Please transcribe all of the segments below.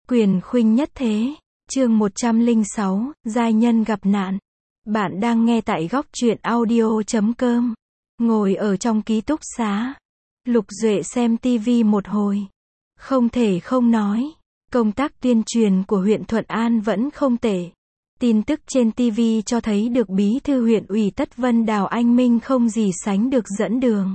Quyền khuynh nhất thế. Chương 106, giai nhân gặp nạn. Bạn đang nghe tại góc truyện audio.com. Ngồi ở trong ký túc xá, Lục Duệ xem TV một hồi. Không thể không nói, công tác tuyên truyền của huyện Thuận An vẫn không tệ. Tin tức trên TV cho thấy được bí thư huyện ủy Tất Vân Đào Anh Minh không gì sánh được dẫn đường.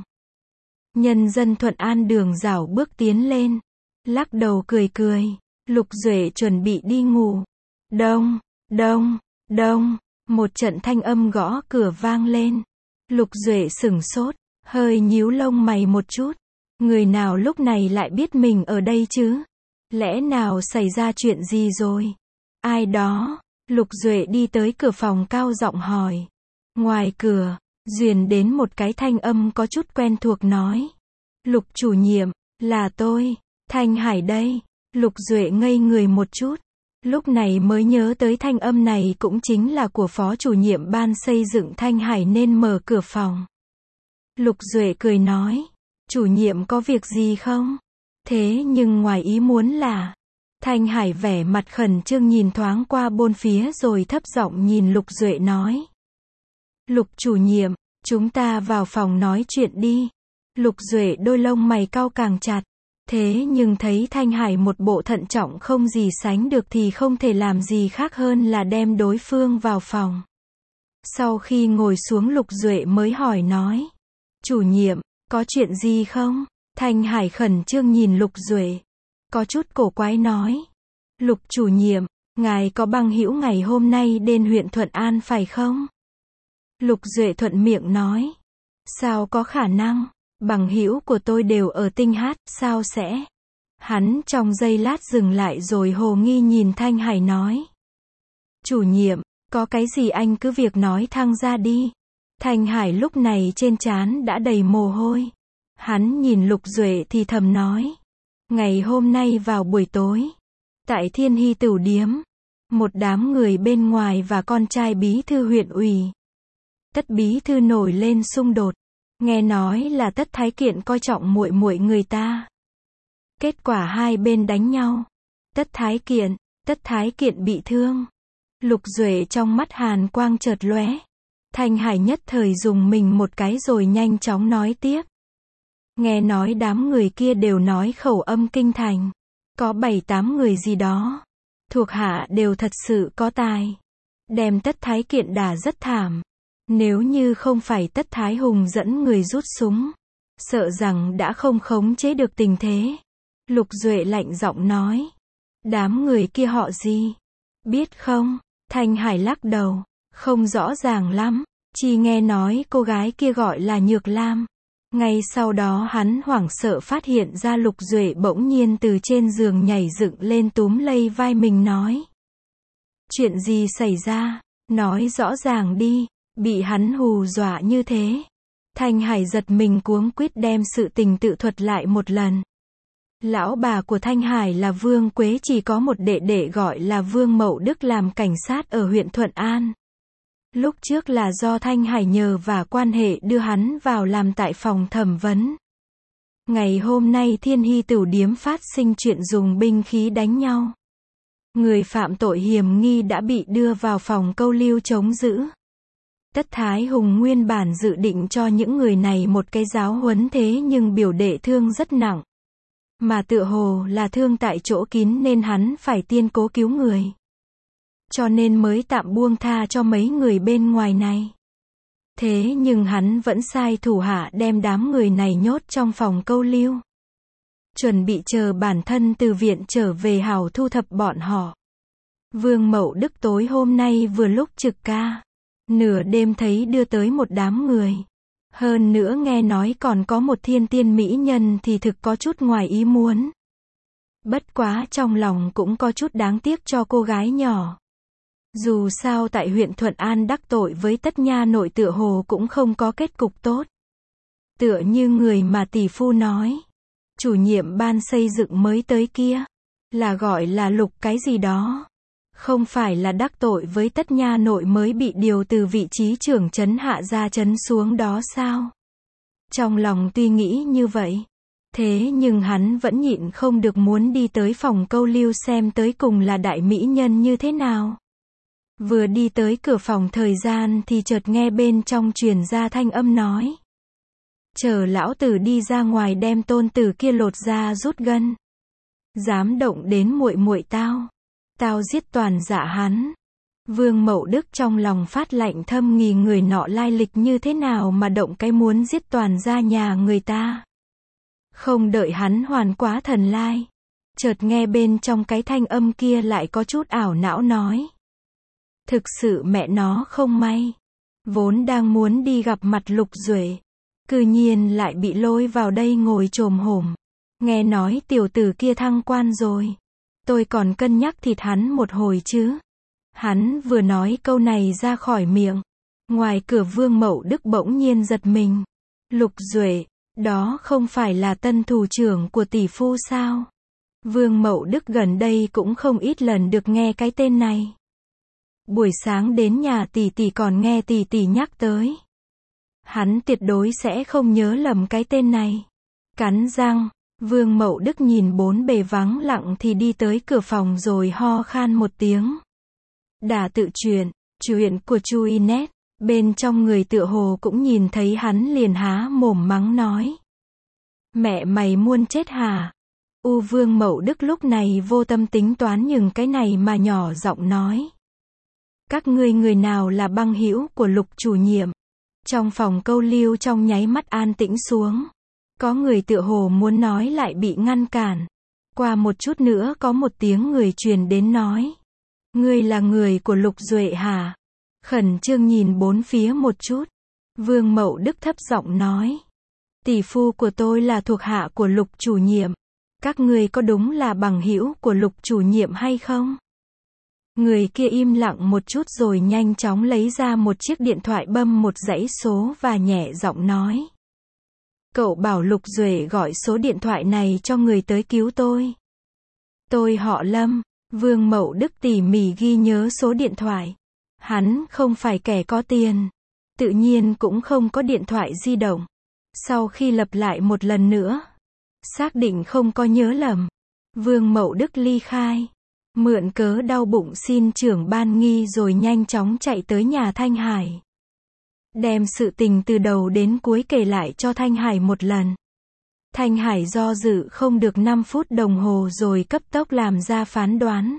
Nhân dân Thuận An đường rảo bước tiến lên, lắc đầu cười cười. Lục Duệ chuẩn bị đi ngủ. Đông, đông, đông, một trận thanh âm gõ cửa vang lên. Lục Duệ sửng sốt, hơi nhíu lông mày một chút. Người nào lúc này lại biết mình ở đây chứ? Lẽ nào xảy ra chuyện gì rồi? Ai đó? Lục Duệ đi tới cửa phòng cao giọng hỏi. Ngoài cửa, truyền đến một cái thanh âm có chút quen thuộc nói. Lục chủ nhiệm, là tôi, Thanh Hải đây. Lục Duệ ngây người một chút, lúc này mới nhớ tới thanh âm này cũng chính là của phó chủ nhiệm ban xây dựng Thanh Hải nên mở cửa phòng. Lục Duệ cười nói, chủ nhiệm có việc gì không? Thế nhưng ngoài ý muốn là, Thanh Hải vẻ mặt khẩn trương nhìn thoáng qua bốn phía rồi thấp giọng nhìn Lục Duệ nói. Lục chủ nhiệm, chúng ta vào phòng nói chuyện đi. Lục Duệ đôi lông mày cau càng chặt. Thế nhưng thấy Thanh Hải một bộ thận trọng không gì sánh được thì không thể làm gì khác hơn là đem đối phương vào phòng. Sau khi ngồi xuống Lục Duệ mới hỏi nói. Chủ nhiệm, có chuyện gì không? Thanh Hải khẩn trương nhìn Lục Duệ. Có chút cổ quái nói. Lục chủ nhiệm, ngài có bằng hữu ngày hôm nay đến huyện Thuận An phải không? Lục Duệ thuận miệng nói. Sao có khả năng? Bằng hữu của tôi đều ở Tinh Hát, sao sẽ? Hắn trong giây lát dừng lại rồi hồ nghi nhìn Thanh Hải nói. Chủ nhiệm, có cái gì anh cứ việc nói thẳng ra đi. Thanh Hải lúc này trên trán đã đầy mồ hôi. Hắn nhìn Lục Duệ thì thầm nói. Ngày hôm nay vào buổi tối, tại Thiên Hy Tửu Điếm, một đám người bên ngoài và con trai bí thư huyện ủy. Tất bí thư nổi lên xung đột. Nghe nói là Tất Thái Kiện coi trọng muội muội người ta. Kết quả hai bên đánh nhau. Tất Thái Kiện bị thương. Lục Duệ trong mắt hàn quang chợt lóe. Thanh Hải nhất thời dùng mình một cái rồi nhanh chóng nói tiếp. Nghe nói đám người kia đều nói khẩu âm kinh thành. Có 7-8 người gì đó. Thuộc hạ đều thật sự có tài. Đem Tất Thái Kiện đả rất thảm. Nếu như không phải Tất Thái Hùng dẫn người rút súng, sợ rằng đã không khống chế được tình thế. Lục Duệ lạnh giọng nói. Đám người kia họ gì? Biết không? Thanh Hải lắc đầu. Không rõ ràng lắm. Chỉ nghe nói cô gái kia gọi là Nhược Lam. Ngay sau đó hắn hoảng sợ phát hiện ra Lục Duệ bỗng nhiên từ trên giường nhảy dựng lên túm lấy vai mình nói. Chuyện gì xảy ra? Nói rõ ràng đi. Bị hắn hù dọa như thế. Thanh Hải giật mình cuống quýt đem sự tình tự thuật lại một lần. Lão bà của Thanh Hải là Vương Quế chỉ có một đệ đệ gọi là Vương Mậu Đức làm cảnh sát ở huyện Thuận An. Lúc trước là do Thanh Hải nhờ và quan hệ đưa hắn vào làm tại phòng thẩm vấn. Ngày hôm nay Thiên Hy Tửu Điếm phát sinh chuyện dùng binh khí đánh nhau. Người phạm tội hiểm nghi đã bị đưa vào phòng câu lưu chống giữ. Tất Thái Hùng nguyên bản dự định cho những người này một cái giáo huấn thế nhưng biểu đệ thương rất nặng. Mà tựa hồ là thương tại chỗ kín nên hắn phải tiên cố cứu người. Cho nên mới tạm buông tha cho mấy người bên ngoài này. Thế nhưng hắn vẫn sai thủ hạ đem đám người này nhốt trong phòng câu lưu. Chuẩn bị chờ bản thân từ viện trở về hảo thu thập bọn họ. Vương Mậu Đức tối hôm nay vừa lúc trực ca. Nửa đêm thấy đưa tới một đám người. Hơn nữa nghe nói còn có một thiên tiên mỹ nhân thì thực có chút ngoài ý muốn. Bất quá trong lòng cũng có chút đáng tiếc cho cô gái nhỏ. Dù sao tại huyện Thuận An đắc tội với Tất nha nội tựa hồ cũng không có kết cục tốt. Tựa như người mà tỷ phu nói. Chủ nhiệm ban xây dựng mới tới kia. Là gọi là Lục cái gì đó. Không phải là đắc tội với Tất nha nội mới bị điều từ vị trí trưởng trấn hạ ra trấn xuống đó sao? Trong lòng tuy nghĩ như vậy, Thế nhưng hắn vẫn nhịn không được muốn đi tới phòng câu lưu xem tới cùng là đại mỹ nhân như thế nào. Vừa đi tới cửa phòng thời gian thì chợt nghe bên trong truyền ra thanh âm nói. Chờ lão tử đi ra ngoài đem tôn tử kia lột ra rút gân. Dám động đến muội muội tao. Tao giết toàn dạ hắn. Vương Mậu Đức trong lòng phát lạnh thâm nghi người nọ lai lịch như thế nào mà động cái muốn giết toàn gia nhà người ta. Không đợi hắn hoàn quá thần lai. Chợt nghe bên trong cái thanh âm kia lại có chút ảo não nói. Thực sự mẹ nó không may. Vốn đang muốn đi gặp mặt Lục Duệ. Cư nhiên lại bị lôi vào đây ngồi chồm hổm. Nghe nói tiểu tử kia thăng quan rồi. Tôi còn cân nhắc thịt hắn một hồi chứ. Hắn vừa nói câu này ra khỏi miệng. Ngoài cửa Vương Mậu Đức bỗng nhiên giật mình. Lục Duệ, đó không phải là tân thủ trưởng của tỷ phu sao? Vương Mậu Đức gần đây cũng không ít lần được nghe cái tên này. Buổi sáng đến nhà tỷ tỷ còn nghe tỷ tỷ nhắc tới. Hắn tuyệt đối sẽ không nhớ lầm cái tên này. Cắn răng, Vương Mậu Đức nhìn bốn bề vắng lặng thì đi tới cửa phòng rồi ho khan một tiếng. Đả tự chuyện của Chuinet, bên trong người tựa hồ cũng nhìn thấy hắn liền há mồm mắng nói. Mẹ mày muốn chết hả? Vương Mậu Đức lúc này vô tâm tính toán nhưng cái này mà nhỏ giọng nói. Các ngươi người nào là băng hữu của Lục chủ nhiệm? Trong phòng câu lưu trong nháy mắt an tĩnh xuống. Có người tựa hồ muốn nói lại bị ngăn cản. Qua một chút nữa có một tiếng người truyền đến nói. Ngươi là người của Lục Duệ hả? Khẩn trương nhìn bốn phía một chút. Vương Mậu Đức thấp giọng nói. Tỷ phu của tôi là thuộc hạ của Lục chủ nhiệm. Các ngươi có đúng là bằng hữu của Lục chủ nhiệm hay không? Người kia im lặng một chút rồi nhanh chóng lấy ra một chiếc điện thoại bấm một dãy số và nhẹ giọng nói. Cậu bảo Lục Duệ gọi số điện thoại này cho người tới cứu tôi. Tôi họ Lâm. Vương Mậu Đức tỉ mỉ ghi nhớ số điện thoại. Hắn không phải kẻ có tiền. Tự nhiên cũng không có điện thoại di động. Sau khi lặp lại một lần nữa. Xác định không có nhớ lầm. Vương Mậu Đức ly khai. Mượn cớ đau bụng xin trưởng ban nghi rồi nhanh chóng chạy tới nhà Thanh Hải. Đem sự tình từ đầu đến cuối kể lại cho Thanh Hải một lần. Thanh Hải do dự không được 5 phút đồng hồ rồi cấp tốc làm ra phán đoán.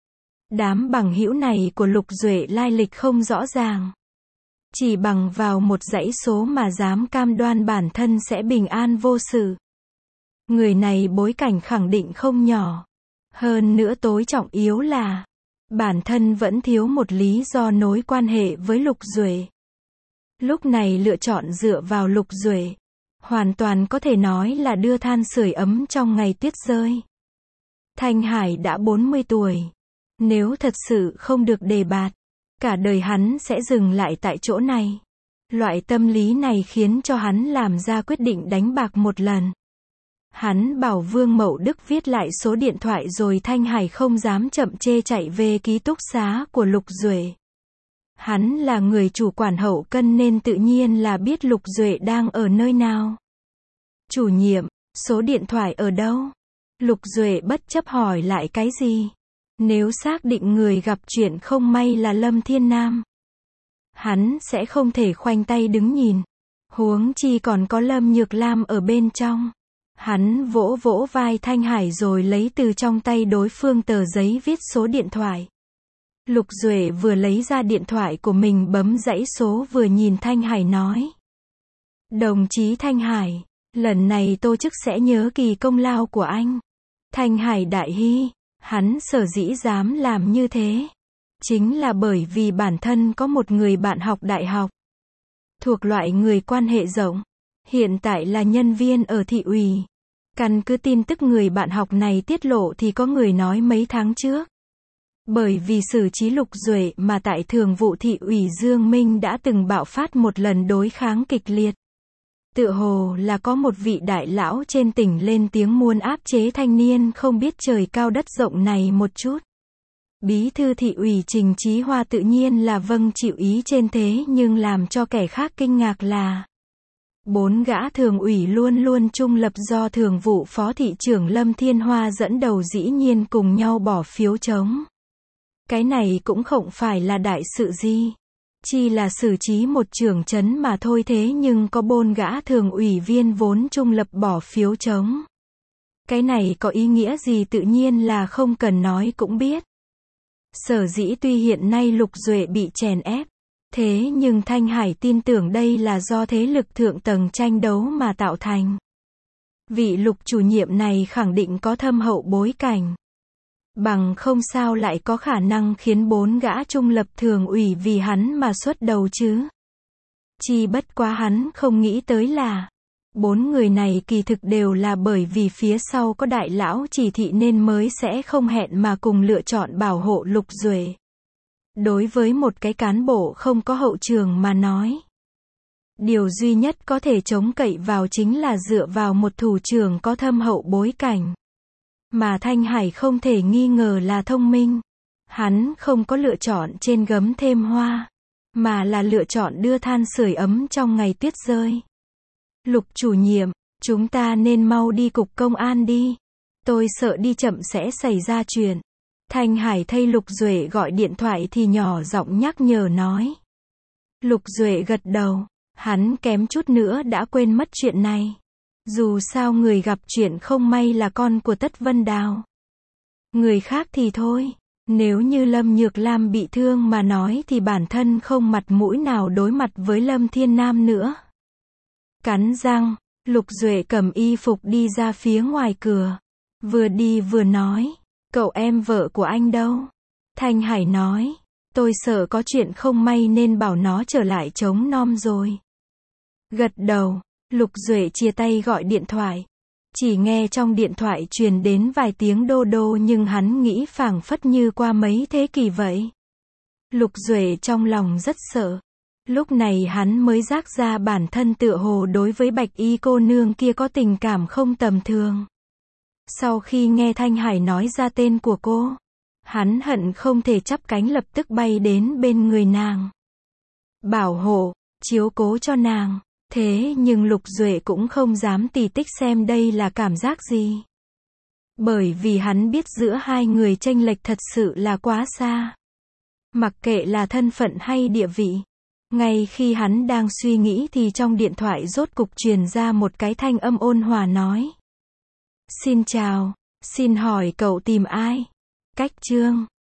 Đám bằng hữu này của Lục Duệ lai lịch không rõ ràng. Chỉ bằng vào một dãy số mà dám cam đoan bản thân sẽ bình an vô sự. Người này bối cảnh khẳng định không nhỏ. Hơn nữa tối trọng yếu là bản thân vẫn thiếu một lý do nối quan hệ với Lục Duệ. Lúc này lựa chọn dựa vào Lục Duệ, hoàn toàn có thể nói là đưa than sưởi ấm trong ngày tuyết rơi. Thanh Hải đã 40 tuổi. Nếu thật sự không được đề bạt, cả đời hắn sẽ dừng lại tại chỗ này. Loại tâm lý này khiến cho hắn làm ra quyết định đánh bạc một lần. Hắn bảo Vương Mậu Đức viết lại số điện thoại rồi Thanh Hải không dám chậm chê chạy về ký túc xá của Lục Duệ. Hắn là người chủ quản hậu cân nên tự nhiên là biết Lục Duệ đang ở nơi nào. Chủ nhiệm, số điện thoại ở đâu? Lục Duệ bất chấp hỏi lại cái gì? Nếu xác định người gặp chuyện không may là Lâm Thiên Nam, hắn sẽ không thể khoanh tay đứng nhìn. Huống chi còn có Lâm Nhược Lam ở bên trong. Hắn vỗ vỗ vai Thanh Hải rồi lấy từ trong tay đối phương tờ giấy viết số điện thoại. Lục Duệ vừa lấy ra điện thoại của mình bấm dãy số vừa nhìn Thanh Hải nói. Đồng chí Thanh Hải, lần này tổ chức sẽ nhớ kỳ công lao của anh. Thanh Hải đại hỉ, hắn sở dĩ dám làm như thế. Chính là bởi vì bản thân có một người bạn học đại học. Thuộc loại người quan hệ rộng. Hiện tại là nhân viên ở thị ủy. Căn cứ tin tức người bạn học này tiết lộ thì có người nói mấy tháng trước. Bởi vì xử trí Lục Duệ mà tại thường vụ thị ủy Dương Minh đã từng bạo phát một lần đối kháng kịch liệt. Tựa hồ là có một vị đại lão trên tỉnh lên tiếng muốn áp chế thanh niên không biết trời cao đất rộng này một chút. Bí thư thị ủy Trình Chí Hoa tự nhiên là vâng chịu ý trên thế nhưng làm cho kẻ khác kinh ngạc là 4 gã thường ủy luôn luôn trung lập do thường vụ phó thị trưởng Lâm Thiên Hoa dẫn đầu dĩ nhiên cùng nhau bỏ phiếu chống. Cái này cũng không phải là đại sự gì. Chỉ là xử trí một trưởng trấn mà thôi, thế nhưng có 4 gã thường ủy viên vốn trung lập bỏ phiếu chống. Cái này có ý nghĩa gì tự nhiên là không cần nói cũng biết. Sở dĩ tuy hiện nay Lục Duệ bị chèn ép, thế nhưng Thanh Hải tin tưởng đây là do thế lực thượng tầng tranh đấu mà tạo thành. Vị Lục chủ nhiệm này khẳng định có thâm hậu bối cảnh. Bằng không sao lại có khả năng khiến 4 gã trung lập thường ủy vì hắn mà xuất đầu chứ. Chỉ bất quá hắn không nghĩ tới là 4 người này kỳ thực đều là bởi vì phía sau có đại lão chỉ thị nên mới sẽ không hẹn mà cùng lựa chọn bảo hộ Lục Duệ. Đối với một cái cán bộ không có hậu trường mà nói, điều duy nhất có thể chống cậy vào chính là dựa vào một thủ trưởng có thâm hậu bối cảnh. Mà Thanh Hải không thể nghi ngờ là thông minh. Hắn không có lựa chọn trên gấm thêm hoa, mà là lựa chọn đưa than sưởi ấm trong ngày tuyết rơi. Lục chủ nhiệm, chúng ta nên mau đi cục công an đi. Tôi sợ đi chậm sẽ xảy ra chuyện. Thanh Hải thay Lục Duệ gọi điện thoại thì nhỏ giọng nhắc nhở nói. Lục Duệ gật đầu, hắn kém chút nữa đã quên mất chuyện này. Dù sao người gặp chuyện không may là con của Tất Vân Đào. Người khác thì thôi, nếu như Lâm Nhược Lam bị thương mà nói thì bản thân không mặt mũi nào đối mặt với Lâm Thiên Nam nữa. Cắn răng, Lục Duệ cầm y phục đi ra phía ngoài cửa. Vừa đi vừa nói, cậu em vợ của anh đâu? Thanh Hải nói, tôi sợ có chuyện không may nên bảo nó trở lại trống nom rồi. Gật đầu, Lục Duệ chia tay gọi điện thoại. Chỉ nghe trong điện thoại truyền đến vài tiếng đô đô nhưng hắn nghĩ phảng phất như qua mấy thế kỷ vậy. Lục Duệ trong lòng rất sợ. Lúc này hắn mới rác ra bản thân tựa hồ đối với Bạch Y cô nương kia có tình cảm không tầm thường. Sau khi nghe Thanh Hải nói ra tên của cô, hắn hận không thể chắp cánh lập tức bay đến bên người nàng. Bảo hộ, chiếu cố cho nàng. Thế nhưng Lục Duệ cũng không dám tì tích xem đây là cảm giác gì. Bởi vì hắn biết giữa hai người chênh lệch thật sự là quá xa. Mặc kệ là thân phận hay địa vị. Ngay khi hắn đang suy nghĩ thì trong điện thoại rốt cục truyền ra một cái thanh âm ôn hòa nói. Xin chào, xin hỏi cậu tìm ai? Cách Trương.